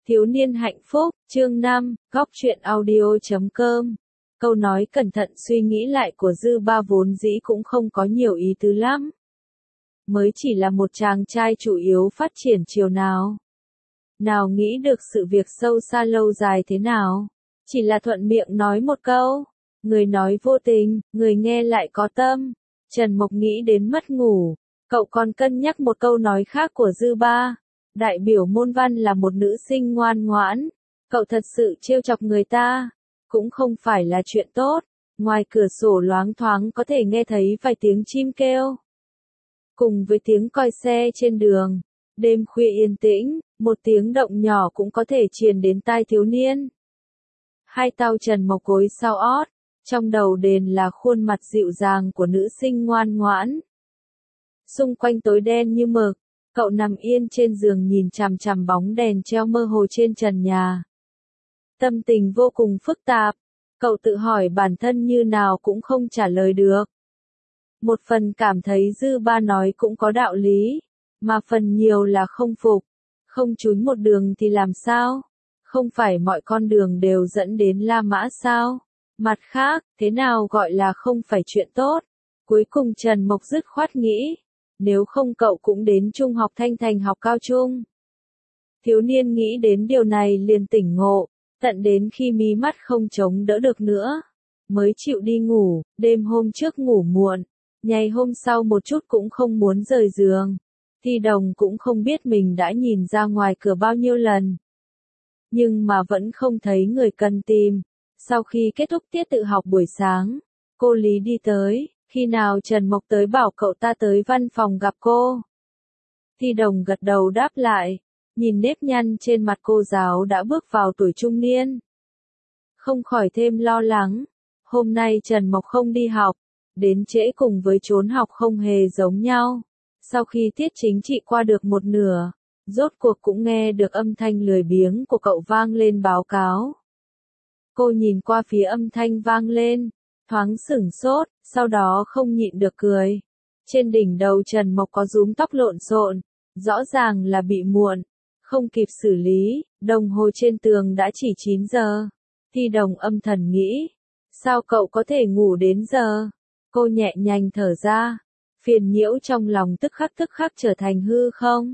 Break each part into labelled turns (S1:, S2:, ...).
S1: Thiếu niên hạnh phúc, chương 5, góc truyện audio.com. Câu nói cẩn thận suy nghĩ lại của Dư Ba vốn dĩ cũng không có nhiều ý tứ lắm. Mới chỉ là một chàng trai chủ yếu phát triển chiều nào. Nào nghĩ được sự việc sâu xa lâu dài thế nào. Chỉ là thuận miệng nói một câu. Người nói vô tình, người nghe lại có tâm. Trần Mộc nghĩ đến mất ngủ. Cậu còn cân nhắc một câu nói khác của Dư Ba. Đại biểu môn văn là một nữ sinh ngoan ngoãn. Cậu thật sự trêu chọc người ta. Cũng không phải là chuyện tốt. Ngoài cửa sổ loáng thoáng có thể nghe thấy vài tiếng chim kêu. Cùng với tiếng còi xe trên đường. Đêm khuya yên tĩnh, một tiếng động nhỏ cũng có thể truyền đến tai thiếu niên. Hai tay Trần Mộc gối sau ót. Trong đầu đền là khuôn mặt dịu dàng của nữ sinh ngoan ngoãn. Xung quanh tối đen như mực. Cậu nằm yên trên giường nhìn chằm chằm bóng đèn treo mơ hồ trên trần nhà. Tâm tình vô cùng phức tạp. Cậu tự hỏi bản thân như nào cũng không trả lời được. Một phần cảm thấy Dư Ba nói cũng có đạo lý. Mà phần nhiều là không phục. Không chúi một đường thì làm sao? Không phải mọi con đường đều dẫn đến La Mã sao? Mặt khác, thế nào gọi là không phải chuyện tốt? Cuối cùng Trần Mộc dứt khoát nghĩ. Nếu không cậu cũng đến trung học Thanh Thành học cao trung. Thiếu niên nghĩ đến điều này liền tỉnh ngộ, tận đến khi mí mắt không chống đỡ được nữa. Mới chịu đi ngủ, đêm hôm trước ngủ muộn, ngày hôm sau một chút cũng không muốn rời giường. Thi Đồng cũng không biết mình đã nhìn ra ngoài cửa bao nhiêu lần. Nhưng mà vẫn không thấy người cần tìm. Sau khi kết thúc tiết tự học buổi sáng, cô Lý đi tới. Khi nào Trần Mộc tới bảo cậu ta tới văn phòng gặp cô. Thi Đồng gật đầu đáp lại. Nhìn nếp nhăn trên mặt cô giáo đã bước vào tuổi trung niên. Không khỏi thêm lo lắng. Hôm nay Trần Mộc không đi học. Đến trễ cùng với trốn học không hề giống nhau. Sau khi tiết chính trị qua được một nửa. Rốt cuộc cũng nghe được âm thanh lười biếng của cậu vang lên báo cáo. Cô nhìn qua phía âm thanh vang lên. Thoáng sửng sốt, sau đó không nhịn được cười. Trên đỉnh đầu Trần Mộc có rúm tóc lộn xộn, rõ ràng là bị muộn, không kịp xử lý, đồng hồ trên tường đã chỉ 9 giờ. Thi Đồng âm thầm nghĩ, sao cậu có thể ngủ đến giờ? Cô nhẹ nhàng thở ra, phiền nhiễu trong lòng tức khắc trở thành hư không.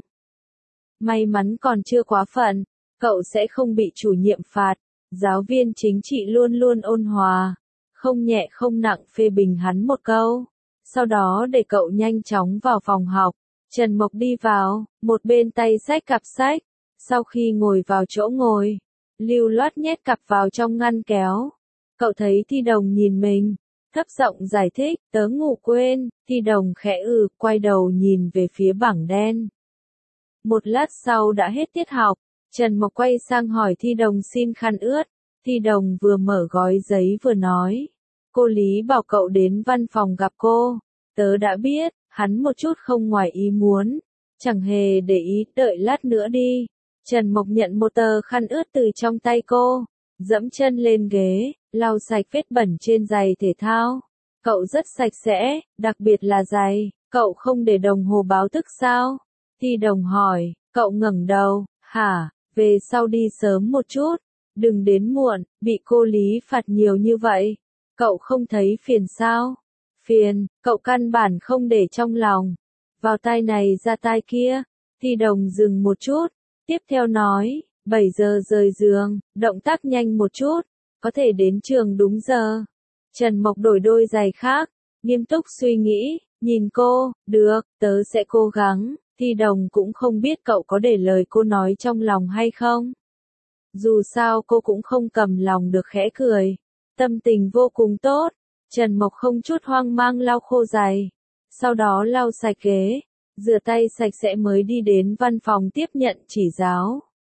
S1: May mắn còn chưa quá phận, cậu sẽ không bị chủ nhiệm phạt, giáo viên chính trị luôn luôn ôn hòa. Không nhẹ không nặng phê bình hắn một câu. Sau đó để cậu nhanh chóng vào phòng học. Trần Mộc đi vào, một bên tay xách cặp sách. Sau khi ngồi vào chỗ ngồi, lưu loát nhét cặp vào trong ngăn kéo. Cậu thấy Thi Đồng nhìn mình, thấp giọng giải thích, tớ ngủ quên. Thi Đồng khẽ quay đầu nhìn về phía bảng đen. Một lát sau đã hết tiết học, Trần Mộc quay sang hỏi Thi Đồng xin khăn ướt. Thi Đồng vừa mở gói giấy vừa nói. Cô Lý bảo cậu đến văn phòng gặp cô. Tớ đã biết, hắn một chút không ngoài ý muốn. Chẳng hề để ý, đợi lát nữa đi. Trần Mộc nhận một tờ khăn ướt từ trong tay cô. Dẫm chân lên ghế, lau sạch vết bẩn trên giày thể thao. Cậu rất sạch sẽ, đặc biệt là giày. Cậu không để đồng hồ báo thức sao? Thi Đồng hỏi, cậu ngẩng đầu, hả, về sau đi sớm một chút. Đừng đến muộn, bị cô Lý phạt nhiều như vậy. Cậu không thấy phiền sao? Phiền, cậu căn bản không để trong lòng. Vào tai này ra tai kia. Thi Đồng dừng một chút. Tiếp theo nói, 7 giờ rời giường, động tác nhanh một chút. Có thể đến trường đúng giờ. Trần Mộc đổi đôi giày khác. Nghiêm túc suy nghĩ, nhìn cô, được, tớ sẽ cố gắng. Thi Đồng cũng không biết cậu có để lời cô nói trong lòng hay không. Dù sao cô cũng không cầm lòng được khẽ cười. Tâm tình vô cùng tốt. Trần Mộc không chút hoang mang lau khô giày. Sau đó lau sạch ghế. Rửa tay sạch sẽ mới đi đến văn phòng tiếp nhận chỉ giáo.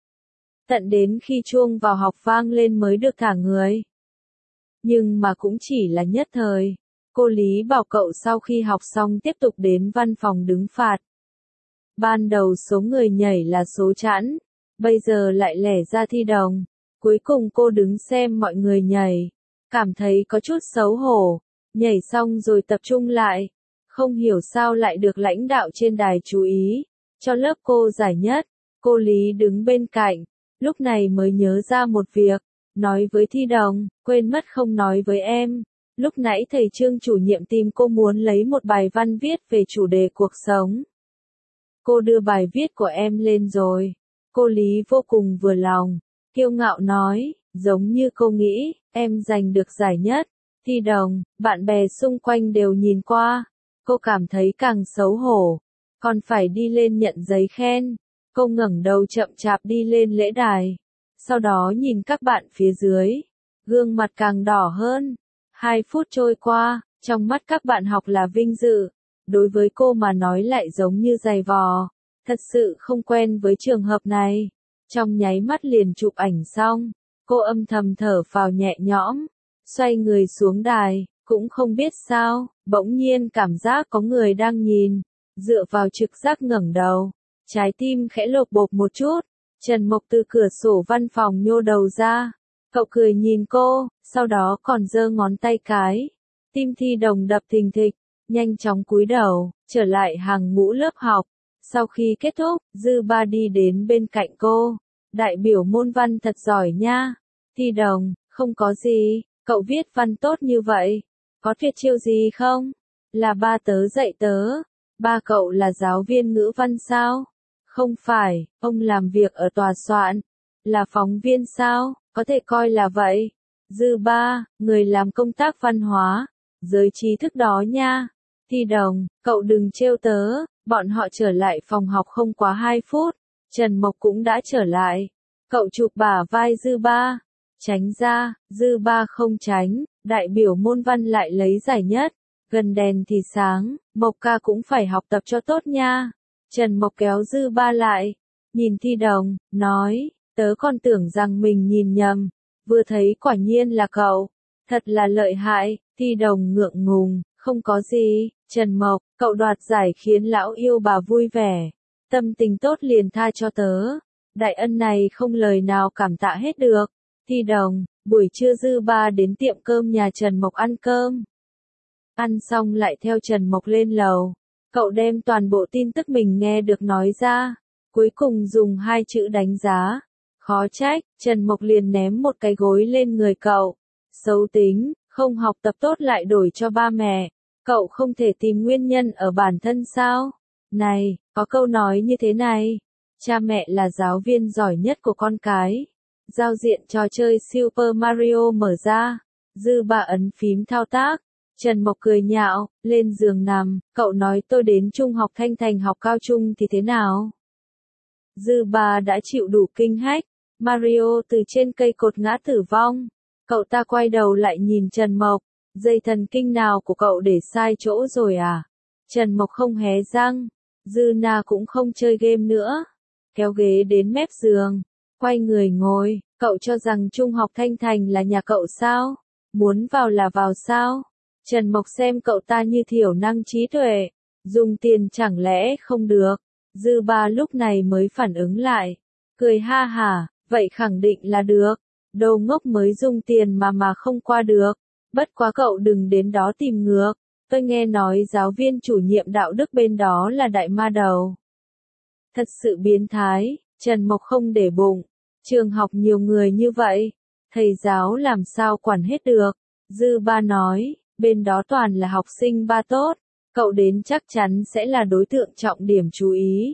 S1: Tận đến khi chuông vào học vang lên mới được thả người. Nhưng mà cũng chỉ là nhất thời. Cô Lý bảo cậu sau khi học xong tiếp tục đến văn phòng đứng phạt. Ban đầu số người nhảy là số chẵn. Bây giờ lại lẻ ra Thi Đồng. Cuối cùng cô đứng xem mọi người nhảy. Cảm thấy có chút xấu hổ. Nhảy xong rồi tập trung lại. Không hiểu sao lại được lãnh đạo trên đài chú ý. Cho lớp cô giải nhất. Cô Lý đứng bên cạnh. lúc này mới nhớ ra một việc, nói với Thi Đồng, quên mất không nói với em. Lúc nãy thầy Trương chủ nhiệm tìm cô muốn lấy một bài văn viết về chủ đề cuộc sống. Cô đưa bài viết của em lên rồi. Cô Lý vô cùng vừa lòng, kiêu ngạo nói, giống như cô nghĩ, em giành được giải nhất. Thi Đồng, bạn bè xung quanh đều nhìn qua. Cô cảm thấy càng xấu hổ, còn phải đi lên nhận giấy khen. Cô ngẩng đầu chậm chạp đi lên lễ đài. Sau đó nhìn các bạn phía dưới. Gương mặt càng đỏ hơn. 2 phút trôi qua, trong mắt các bạn học là vinh dự. Đối với cô mà nói lại giống như giày vò. Thật sự không quen với trường hợp này. Trong nháy mắt liền chụp ảnh xong, cô âm thầm thở phào nhẹ nhõm. Xoay người xuống đài, cũng không biết sao, bỗng nhiên cảm giác có người đang nhìn. Dựa vào trực giác ngẩng đầu, trái tim khẽ lột bột một chút. Trần Mộc từ cửa sổ văn phòng nhô đầu ra. Cậu cười nhìn cô, sau đó còn giơ ngón tay cái. Tim Thi Đồng đập thình thịch, nhanh chóng cúi đầu, trở lại hàng ngũ lớp học. Sau khi kết thúc, Dư Ba đi đến bên cạnh cô. Đại biểu môn văn thật giỏi nha. Thi Đồng, không có gì, cậu viết văn tốt như vậy. Có tuyệt chiêu gì không? Là ba tớ dạy tớ. Ba cậu là giáo viên ngữ văn sao? Không phải, ông làm việc ở tòa soạn. Là phóng viên sao? Có thể coi là vậy. Dư Ba, người làm công tác văn hóa, giới trí thức đó nha. Thi Đồng, cậu đừng trêu tớ. Bọn họ trở lại phòng học không quá 2 phút. Trần Mộc cũng đã trở lại. Cậu chụp bả vai Dư Ba. Tránh ra, Dư Ba không tránh. Đại biểu môn văn lại lấy giải nhất. Gần đèn thì sáng, Mộc ca cũng phải học tập cho tốt nha. Trần Mộc kéo Dư Ba lại. Nhìn Thi Đồng, nói, tớ còn tưởng rằng mình nhìn nhầm. Vừa thấy quả nhiên là cậu. Thật là lợi hại. Thi Đồng ngượng ngùng, không có gì. Trần Mộc, cậu đoạt giải khiến lão yêu bà vui vẻ. Tâm tình tốt liền tha cho tớ. Đại ân này không lời nào cảm tạ hết được. Thi Đồng, buổi trưa Dư Ba đến tiệm cơm nhà Trần Mộc ăn cơm. Ăn xong lại theo Trần Mộc lên lầu. Cậu đem toàn bộ tin tức mình nghe được nói ra. Cuối cùng dùng 2 chữ đánh giá. Khó trách, Trần Mộc liền ném một cái gối lên người cậu. Xấu tính, không học tập tốt lại đổi cho ba mẹ. Cậu không thể tìm nguyên nhân ở bản thân sao? Này, có câu nói như thế này. Cha mẹ là giáo viên giỏi nhất của con cái. Giao diện trò chơi Super Mario mở ra. Dư Ba ấn phím thao tác. Trần Mộc cười nhạo, lên giường nằm. Cậu nói tôi đến trung học Thanh Thành học cao trung thì thế nào? Dư Ba đã chịu đủ kinh hách. Mario từ trên cây cột ngã tử vong. Cậu ta quay đầu lại nhìn Trần Mộc. Dây thần kinh nào của cậu để sai chỗ rồi à? Trần Mộc không hé răng. Dư Na cũng không chơi game nữa. Kéo ghế đến mép giường. Quay người ngồi. Cậu cho rằng trung học Thanh Thành là nhà cậu sao? Muốn vào là vào sao? Trần Mộc xem cậu ta như thiểu năng trí tuệ. Dùng tiền chẳng lẽ không được? Dư Ba lúc này mới phản ứng lại. Cười ha hả, vậy khẳng định là được. Đồ ngốc mới dùng tiền mà không qua được. Bất quá cậu đừng đến đó tìm ngược. Tôi nghe nói giáo viên chủ nhiệm đạo đức bên đó là đại ma đầu. Thật sự biến thái. Trần Mộc không để bụng. Trường học nhiều người như vậy. Thầy giáo làm sao quản hết được. Dư Ba nói, bên đó toàn là học sinh ba tốt. Cậu đến chắc chắn sẽ là đối tượng trọng điểm chú ý.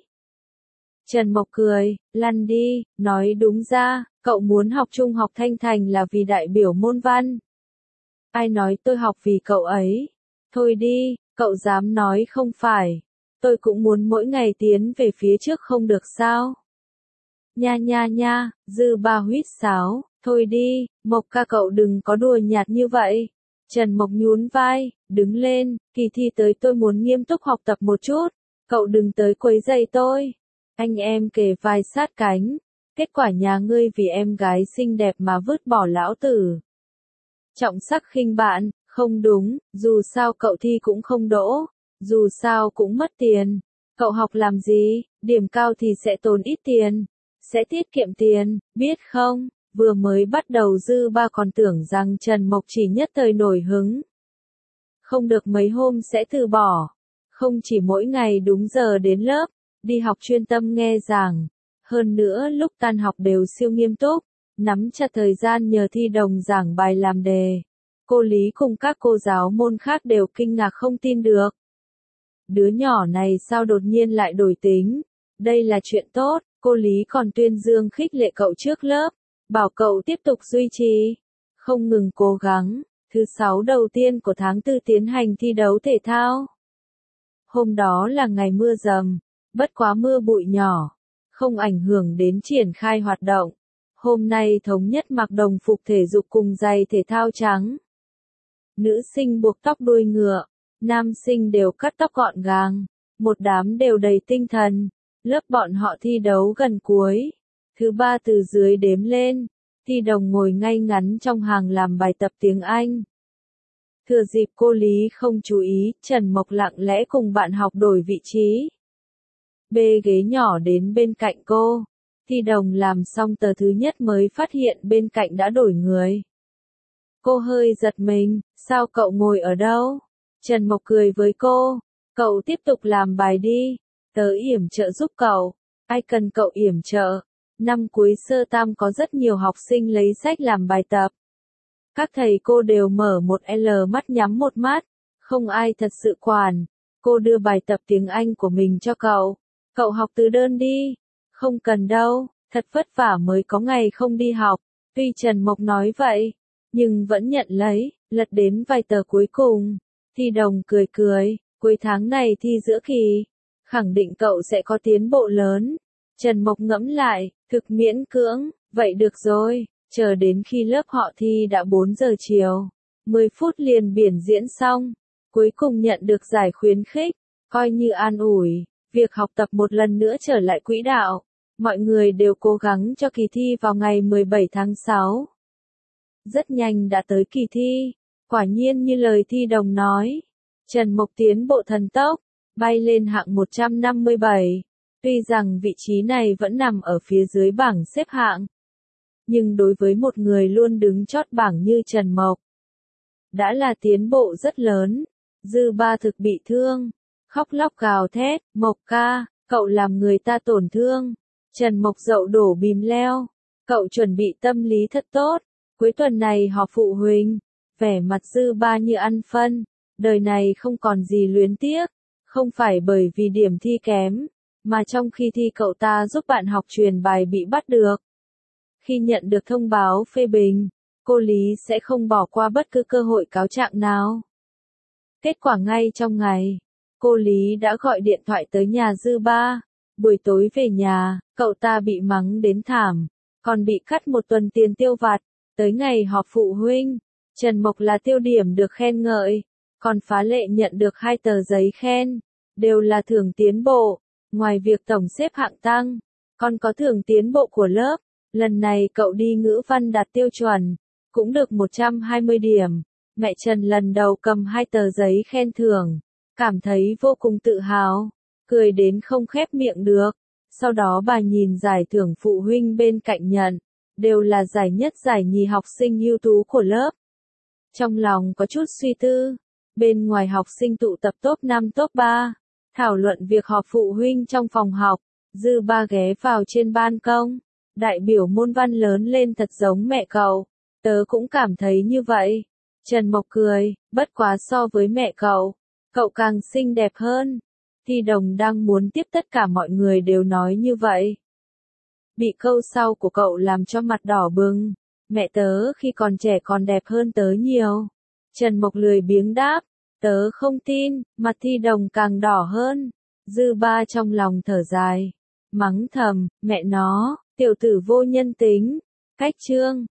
S1: Trần Mộc cười, lăn đi, nói đúng ra, cậu muốn học trung học Thanh Thành là vì đại biểu môn văn. Ai nói tôi học vì cậu ấy? Thôi đi, cậu dám nói không phải. Tôi cũng muốn mỗi ngày tiến về phía trước không được sao? Nha nha nha, Dư Ba huýt sáo, thôi đi, Mộc ca cậu đừng có đùa nhạt như vậy. Trần Mộc nhún vai, đứng lên, kỳ thi tới tôi muốn nghiêm túc học tập một chút. Cậu đừng tới quấy rầy tôi. Anh em kề vai sát cánh. Kết quả nhà ngươi vì em gái xinh đẹp mà vứt bỏ lão tử. Trọng sắc khinh bạn, không đúng, dù sao cậu thi cũng không đỗ. Dù sao cũng mất tiền. Cậu học làm gì, điểm cao thì sẽ tốn ít tiền. Sẽ tiết kiệm tiền, biết không? Vừa mới bắt đầu Dư Ba còn tưởng rằng Trần Mộc chỉ nhất thời nổi hứng. Không được mấy hôm sẽ từ bỏ. Không chỉ mỗi ngày đúng giờ đến lớp, đi học chuyên tâm nghe giảng. Hơn nữa lúc tan học đều siêu nghiêm túc, nắm chặt thời gian nhờ Thi Đồng giảng bài làm đề. Cô Lý cùng các cô giáo môn khác đều kinh ngạc không tin được. Đứa nhỏ này sao đột nhiên lại đổi tính? Đây là chuyện tốt, cô Lý còn tuyên dương khích lệ cậu trước lớp, bảo cậu tiếp tục duy trì, không ngừng cố gắng. Thứ 6 đầu tiên của tháng 4 tiến hành thi đấu thể thao. Hôm đó là ngày mưa dầm, bất quá mưa bụi nhỏ, không ảnh hưởng đến triển khai hoạt động. Hôm nay thống nhất mặc đồng phục thể dục cùng giày thể thao trắng. Nữ sinh buộc tóc đuôi ngựa, nam sinh đều cắt tóc gọn gàng, một đám đều đầy tinh thần. Lớp bọn họ thi đấu gần cuối. Thứ 3 từ dưới đếm lên, Thi Đồng ngồi ngay ngắn trong hàng làm bài tập tiếng Anh. Thừa dịp cô Lý không chú ý, Trần Mộc lặng lẽ cùng bạn học đổi vị trí. Bê ghế nhỏ đến bên cạnh cô. Thi Đồng làm xong tờ thứ nhất mới phát hiện bên cạnh đã đổi người. Cô hơi giật mình, sao cậu ngồi ở đâu? Trần Mộc cười với cô, cậu tiếp tục làm bài đi, tớ yểm trợ giúp cậu. Ai cần cậu yểm trợ? Năm cuối sơ tam có rất nhiều học sinh lấy sách làm bài tập. Các thầy cô đều mở một L mắt nhắm một mắt, không ai thật sự quản. Cô đưa bài tập tiếng Anh của mình cho cậu. Cậu học từ đơn đi. Không cần đâu, thật vất vả mới có ngày không đi học. Tuy Trần Mộc nói vậy, nhưng vẫn nhận lấy, lật đến vài tờ cuối cùng. Thi Đồng cười cười, cuối tháng này thi giữa kỳ, khẳng định cậu sẽ có tiến bộ lớn. Trần Mộc ngẫm lại, thực miễn cưỡng, vậy được rồi, chờ đến khi lớp họ thi đã 4 giờ chiều, 10 phút liền biển diễn xong, cuối cùng nhận được giải khuyến khích, coi như an ủi, việc học tập một lần nữa trở lại quỹ đạo, mọi người đều cố gắng cho kỳ thi vào ngày 17 tháng 6. Rất nhanh đã tới kỳ thi, quả nhiên như lời Thi Đồng nói, Trần Mộc tiến bộ thần tốc, bay lên hạng 157. Tuy rằng vị trí này vẫn nằm ở phía dưới bảng xếp hạng, nhưng đối với một người luôn đứng chót bảng như Trần Mộc, đã là tiến bộ rất lớn. Dư Ba thực bị thương, khóc lóc gào thét, Mộc ca, cậu làm người ta tổn thương. Trần Mộc dậu đổ bìm leo, cậu chuẩn bị tâm lý thật tốt, cuối tuần này họp phụ huynh. Vẻ mặt Dư Ba như ăn phân, đời này không còn gì luyến tiếc, không phải bởi vì điểm thi kém, mà trong khi thi cậu ta giúp bạn học truyền bài bị bắt được. Khi nhận được thông báo phê bình, cô Lý sẽ không bỏ qua bất cứ cơ hội cáo trạng nào. Kết quả ngay trong ngày, cô Lý đã gọi điện thoại tới nhà Dư Ba. Buổi tối về nhà, cậu ta bị mắng đến thảm, còn bị cắt 1 tuần tiền tiêu vặt. Tới ngày họp phụ huynh, Trần Mộc là tiêu điểm được khen ngợi, còn Phá Lệ nhận được 2 tờ giấy khen, đều là thưởng tiến bộ. Ngoài việc tổng xếp hạng tăng, còn có thưởng tiến bộ của lớp. Lần này cậu đi ngữ văn đạt tiêu chuẩn, cũng được 120 điểm. Mẹ Trần lần đầu cầm 2 tờ giấy khen thưởng, cảm thấy vô cùng tự hào, cười đến không khép miệng được. Sau đó bà nhìn giải thưởng phụ huynh bên cạnh nhận, đều là giải nhất giải nhì học sinh ưu tú của lớp. Trong lòng có chút suy tư, bên ngoài học sinh tụ tập top 5 top 3, thảo luận việc họp phụ huynh trong phòng học. Dư Ba ghé vào trên ban công, đại biểu môn văn lớn lên thật giống mẹ cậu, tớ cũng cảm thấy như vậy. Trần Mộc cười, bất quá so với mẹ cậu càng xinh đẹp hơn. Thi Đồng đang muốn tiếp tất cả mọi người đều nói như vậy. Bị câu sau của cậu làm cho mặt đỏ bừng, mẹ tớ khi còn trẻ còn đẹp hơn tớ nhiều. Trần Mộc lười biếng đáp, tớ không tin, mặt Thi Đồng càng đỏ hơn. Dư Ba trong lòng thở dài, mắng thầm, mẹ nó, tiểu tử vô nhân tính. Cách chương